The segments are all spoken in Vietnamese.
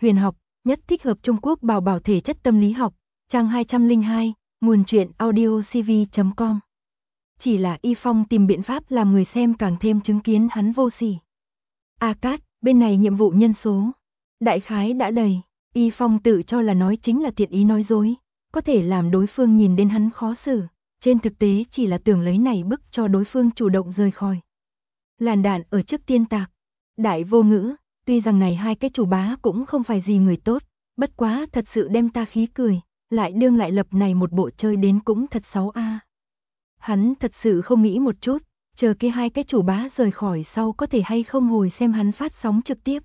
huyền học, nhất thích hợp Trung Quốc bảo bảo thể chất tâm lý học, trang 202, nguồn truyện audiocv.com. Chỉ là Y Phong tìm biện pháp làm người xem càng thêm chứng kiến hắn vô sỉ. A Cát, bên này nhiệm vụ nhân số đại khái đã đầy, Y Phong tự cho là nói chính là thiện ý nói dối, có thể làm đối phương nhìn đến hắn khó xử, trên thực tế chỉ là tưởng lấy này bức cho đối phương chủ động rời khỏi. Làn đạn ở trước tiên tạc, đại vô ngữ, tuy rằng này hai cái chủ bá cũng không phải gì người tốt, bất quá thật sự đem ta khí cười, lại đương lại lập này một bộ chơi đến cũng thật xấu a. Hắn thật sự không nghĩ một chút, chờ kia hai cái chủ bá rời khỏi sau có thể hay không hồi xem hắn phát sóng trực tiếp.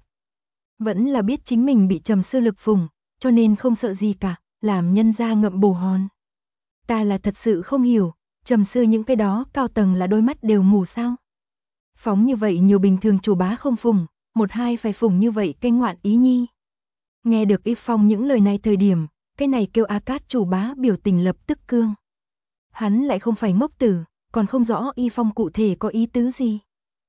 Vẫn là biết chính mình bị trầm sư lực phủng, cho nên không sợ gì cả, làm nhân ra ngậm bồ hòn. Ta là thật sự không hiểu, trầm sư những cái đó cao tầng là đôi mắt đều mù sao? Phóng như vậy nhiều bình thường chủ bá không phủng, một hai phải phủng như vậy cái ngoạn ý nhi. Nghe được Y Phong những lời này thời điểm, cái này kêu A Cát chủ bá biểu tình lập tức cương. Hắn lại không phải ngốc tử, còn không rõ Y Phong cụ thể có ý tứ gì.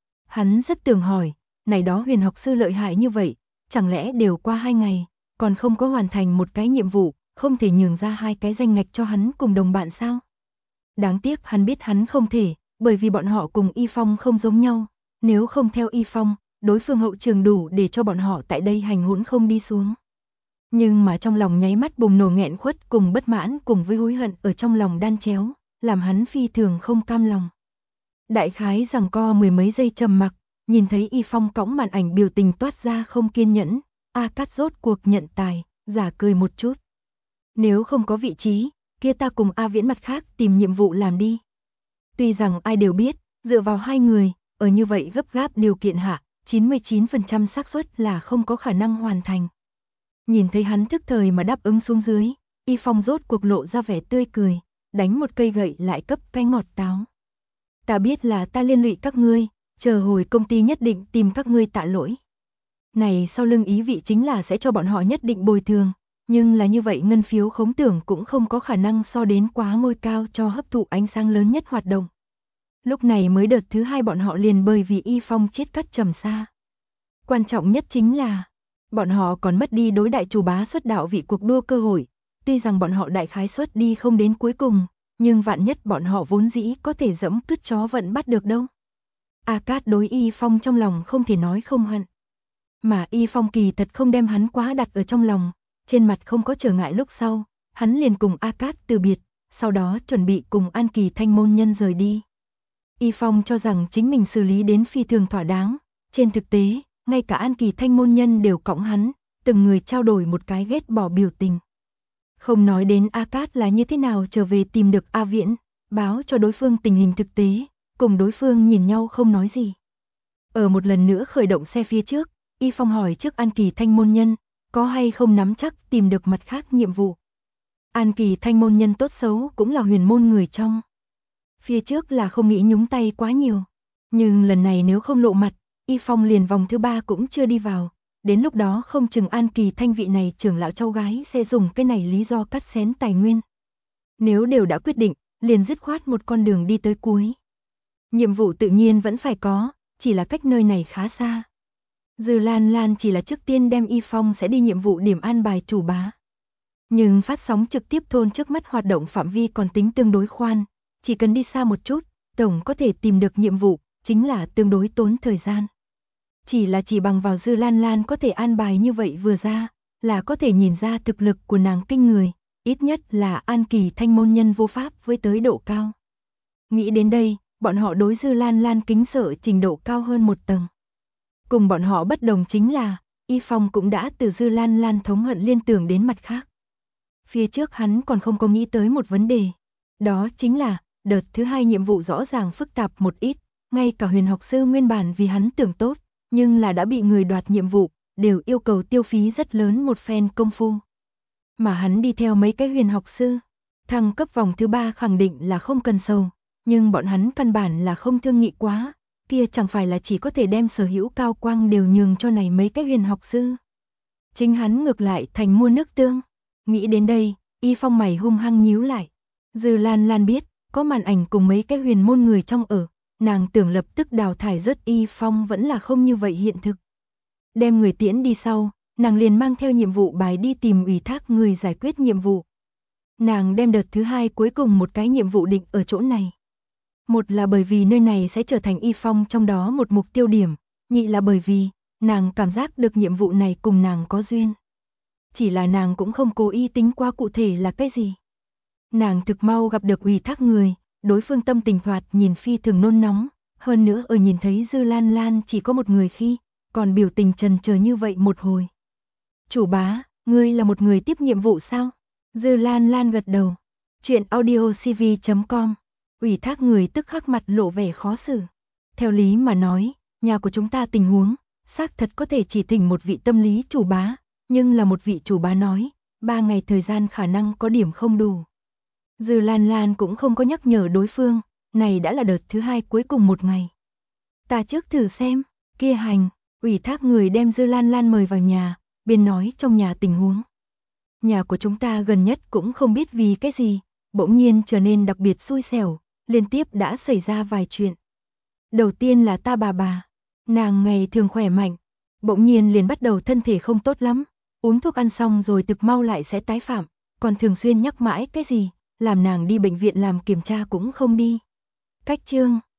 Hắn rất tưởng hỏi, này đó huyền học sư lợi hại như vậy, chẳng lẽ đều qua 2 ngày, còn không có hoàn thành một cái nhiệm vụ, không thể nhường ra 2 cái danh ngạch cho hắn cùng đồng bạn sao? Đáng tiếc hắn biết hắn không thể, bởi vì bọn họ cùng Y Phong không giống nhau, nếu không theo Y Phong, đối phương hậu trường đủ để cho bọn họ tại đây hành hỗn không đi xuống. Nhưng mà trong lòng nháy mắt bùng nổ nghẹn khuất cùng bất mãn cùng với hối hận ở trong lòng đan chéo, làm hắn phi thường không cam lòng. Đại khái giằng co mười mấy giây trầm mặc, nhìn thấy Y Phong cõng màn ảnh biểu tình toát ra không kiên nhẫn, A Cát rốt cuộc nhận tài, giả cười một chút. Nếu không có vị trí, kia ta cùng A Viễn mặt khác tìm nhiệm vụ làm đi. Tuy rằng ai đều biết, dựa vào hai người, ở như vậy gấp gáp điều kiện hạ, 99% xác suất là không có khả năng hoàn thành. Nhìn thấy hắn thức thời mà đáp ứng xuống dưới, Y Phong rốt cuộc lộ ra vẻ tươi cười, đánh một cây gậy lại cấp cái ngọt táo. Ta biết là ta liên lụy các ngươi, chờ hồi công ty nhất định tìm các ngươi tạ lỗi. Này sau lưng ý vị chính là sẽ cho bọn họ nhất định bồi thường, nhưng là như vậy ngân phiếu khống tưởng cũng không có khả năng so đến quá ngôi cao cho hấp thụ ánh sáng lớn nhất hoạt động. Lúc này mới đợt thứ 2 bọn họ liền bởi vì Y Phong chết cắt trầm xa. Quan trọng nhất chính là, bọn họ còn mất đi đối đại chủ bá xuất đạo vị cuộc đua cơ hội, tuy rằng bọn họ đại khái suất đi không đến cuối cùng, nhưng vạn nhất bọn họ vốn dĩ có thể dẫm cứt chó vẫn bắt được đâu. A Cát đối Y Phong trong lòng không thể nói không hận. Mà Y Phong kỳ thật không đem hắn quá đặt ở trong lòng, trên mặt không có trở ngại lúc sau, hắn liền cùng A Cát từ biệt, sau đó chuẩn bị cùng An Kỳ Thanh môn nhân rời đi. Y Phong cho rằng chính mình xử lý đến phi thường thỏa đáng, trên thực tế, ngay cả An Kỳ Thanh môn nhân đều cõng hắn, từng người trao đổi một cái ghét bỏ biểu tình. Không nói đến A Cát là như thế nào trở về tìm được A Viễn, báo cho đối phương tình hình thực tế, cùng đối phương nhìn nhau không nói gì. Ở một lần nữa khởi động xe phía trước, Y Phong hỏi trước An Kỳ Thanh môn nhân, có hay không nắm chắc tìm được mặt khác nhiệm vụ. An Kỳ Thanh môn nhân tốt xấu cũng là huyền môn người trong. Phía trước là không nghĩ nhúng tay quá nhiều, nhưng lần này nếu không lộ mặt, Y Phong liền vòng thứ 3 cũng chưa đi vào, đến lúc đó không chừng An Kỳ Thanh vị này trưởng lão cháu gái sẽ dùng cái này lý do cắt xén tài nguyên. Nếu đều đã quyết định, liền dứt khoát một con đường đi tới cuối. Nhiệm vụ tự nhiên vẫn phải có, chỉ là cách nơi này khá xa. Dư Lan Lan chỉ là trước tiên đem Y Phong sẽ đi nhiệm vụ điểm an bài chủ bá. Nhưng phát sóng trực tiếp thôn trước mắt hoạt động phạm vi còn tính tương đối khoan, chỉ cần đi xa một chút, tổng có thể tìm được nhiệm vụ, chính là tương đối tốn thời gian. Chỉ bằng vào Dư Lan Lan có thể an bài như vậy vừa ra, là có thể nhìn ra thực lực của nàng kinh người, ít nhất là An Kỳ Thanh môn nhân vô pháp với tới độ cao. Nghĩ đến đây, bọn họ đối Dư Lan Lan kính sợ trình độ cao hơn một tầng. Cùng bọn họ bất đồng chính là, Y Phong cũng đã từ Dư Lan Lan thống hận liên tưởng đến mặt khác. Phía trước hắn còn không có nghĩ tới một vấn đề, đó chính là, đợt thứ 2 nhiệm vụ rõ ràng phức tạp một ít, ngay cả huyền học sư nguyên bản vì hắn tưởng tốt, nhưng là đã bị người đoạt nhiệm vụ, đều yêu cầu tiêu phí rất lớn một phen công phu. Mà hắn đi theo mấy cái huyền học sư, thăng cấp vòng thứ 3 khẳng định là không cần sầu, nhưng bọn hắn căn bản là không thương nghị quá, kia chẳng phải là chỉ có thể đem sở hữu cao quang đều nhường cho này mấy cái huyền học sư. Chính hắn ngược lại thành mua nước tương. Nghĩ đến đây, Y Phong mày hung hăng nhíu lại. Dư Lan Lan biết, có màn ảnh cùng mấy cái huyền môn người trong ở, nàng tưởng lập tức đào thải rớt Y Phong vẫn là không như vậy hiện thực. Đem người tiễn đi sau, nàng liền mang theo nhiệm vụ bài đi tìm ủy thác người giải quyết nhiệm vụ. Nàng đem đợt thứ 2 cuối cùng một cái nhiệm vụ định ở chỗ này. Một là bởi vì nơi này sẽ trở thành Y Phong trong đó một mục tiêu điểm, nhị là bởi vì nàng cảm giác được nhiệm vụ này cùng nàng có duyên. Chỉ là nàng cũng không cố ý tính qua cụ thể là cái gì. Nàng thực mau gặp được ủy thác người, đối phương tâm tình thoạt nhìn phi thường nôn nóng, hơn nữa ở nhìn thấy Dư Lan Lan chỉ có một người khi, còn biểu tình trần chờ như vậy một hồi. Chủ bá, ngươi là một người tiếp nhiệm vụ sao? Dư Lan Lan gật đầu. Chuyện audiocv.com. Ủy thác người tức khắc mặt lộ vẻ khó xử. Theo lý mà nói, nhà của chúng ta tình huống, xác thật có thể chỉ thỉnh một vị tâm lý chủ bá, nhưng là một vị chủ bá nói, 3 ngày thời gian khả năng có điểm không đủ. Dư Lan Lan cũng không có nhắc nhở đối phương, này đã là đợt thứ 2 cuối cùng một ngày. Ta trước thử xem, kia hành, ủy thác người đem Dư Lan Lan mời vào nhà, biên nói trong nhà tình huống. Nhà của chúng ta gần nhất cũng không biết vì cái gì, bỗng nhiên trở nên đặc biệt xui xẻo, liên tiếp đã xảy ra vài chuyện. Đầu tiên là ta bà, nàng ngày thường khỏe mạnh, bỗng nhiên liền bắt đầu thân thể không tốt lắm, uống thuốc ăn xong rồi thực mau lại sẽ tái phạm, còn thường xuyên nhắc mãi cái gì, làm nàng đi bệnh viện làm kiểm tra cũng không đi. Cách chương